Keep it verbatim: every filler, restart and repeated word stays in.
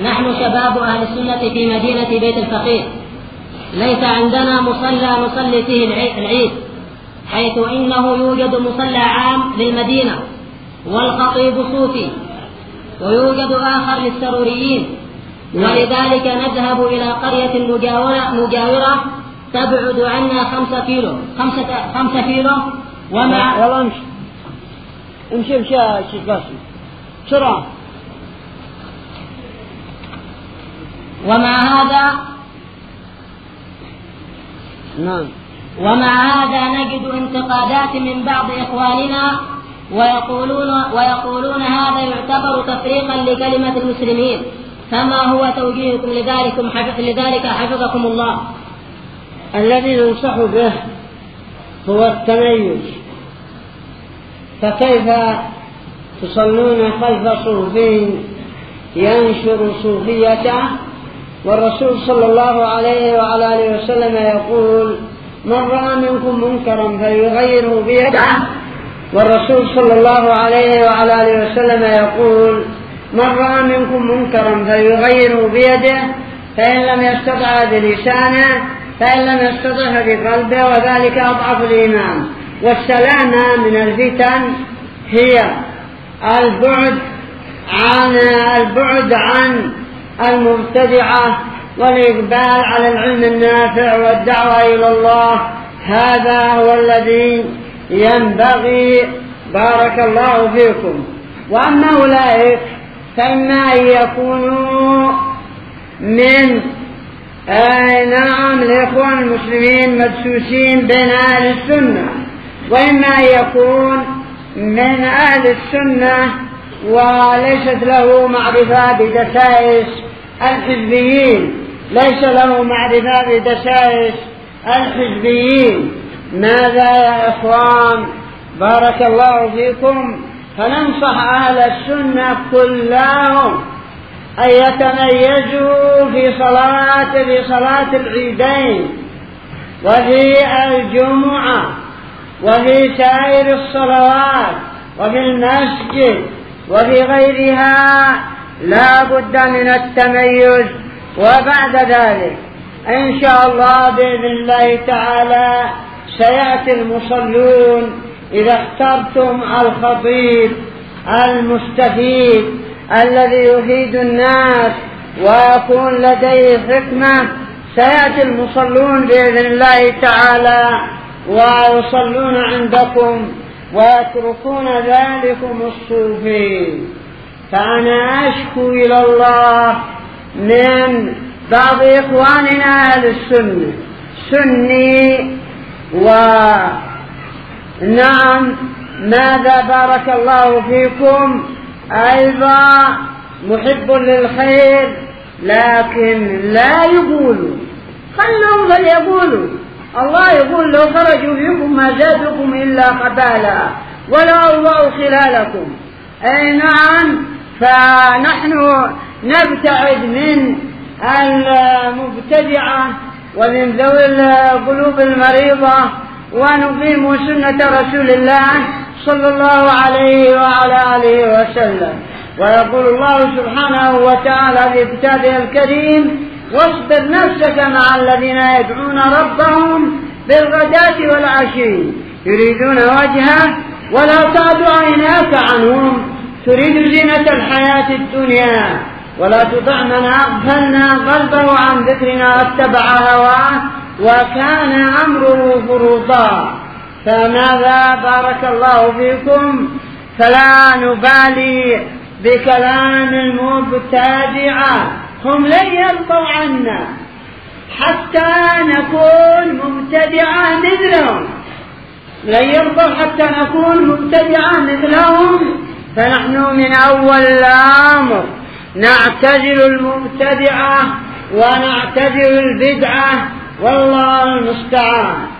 نحن شباب أهل السنة في مدينة بيت الفقيه ليس عندنا مصلى نصلي فيه العيد، حيث إنه يوجد مصلى عام للمدينة والخطيب صوفي، ويوجد آخر للسروريين، ولذلك نذهب إلى قرية مجاورة, مجاورة تبعد عنا خمسة كيلو خمسة, خمسة كيلو ومع والله امشي امشي امشي امشي باسم بسرعة. ومع هذا نعم ومع هذا نجد انتقادات من بعض إخواننا ويقولون, ويقولون هذا يعتبر تفريقا لكلمة المسلمين، فما هو توجيهكم لذلك لذلك حفظكم الله؟ الذي ننصح به هو التميز، فكيف تصلون خلف صوفي ينشر صوفيته والرسول صلى الله عليه وعلى آله وسلم يقول من رأى منكم منكرا فليغيره بيده، والرسول صلى الله عليه وعلى آله وسلم يقول من رأى منكم منكرا فليغيره بيده، فإن لم يستطع بلسانه فإن لم يستطع بقلبه، وذلك أضعف الإيمان. والسلامة من الفتن هي البعد عن البعد عن المبتدعة والإقبال على العلم النافع والدعوة إلى الله، هذا هو الذي ينبغي بارك الله فيكم. وأما أولئك فإما أن يكونوا من آه نعم الإخوان المسلمين مدسوسين بين أهل السنة، وإما أن يكون من أهل السنة وليست له معرفة بدسائس الحزبيين، ليس له معرفة بدسائس الحزبيين. ماذا يا إخوان بارك الله فيكم؟ فننصح أهل السنة كلهم أن يتميزوا في صلاة في صلاة العيدين وفي الجمعة وفي سائر الصلوات وفي المسجد وفي غيرها لا بد من التميز. وبعد ذلك إن شاء الله بإذن الله تعالى سيأتي المصلون إذا اخترتم الخطيب المستفيد الذي يفيد الناس ويكون لديه حكمة، سيأتي المصلون بإذن الله تعالى ويصلون عندكم ويتركون ذلكم الصوفي. فأنا أشكو إلى الله من بعض إخواننا أهل السنة سني ونعم ماذا بارك الله فيكم أيضا محب للخير، لكن لا يقولوا، خلهم فليقولوا. الله يقول لو خرجوا فيكم ما زادكم إلا قبالا ولا أوضعوا خلالكم. أي نعم، فنحن نبتعد من المبتدعة ومن ذوي القلوب المريضة ونقيم سنة رسول الله صلى الله عليه وعلى آله وسلم. ويقول الله سبحانه وتعالى في كتابه الكريم واصبر نفسك مع الذين يدعون ربهم بالغداة والعشي يريدون وجهه ولا تعد عيناك عنهم تريد زينة الحياة الدنيا ولا تطع من أغفلنا قلبه عن ذكرنا واتبع هواه وكان أمره فرطا. فماذا بارك الله فيكم؟ فلا نبالي بكلام المبتدعة، هم لن يرضوا عنا حتى نكون مبتدعة مثلهم، لن يرضوا حتى نكون مبتدعة مثلهم. فنحن من أول الأمر نعتزل المبتدعة ونعتزل البدعة والله المستعان.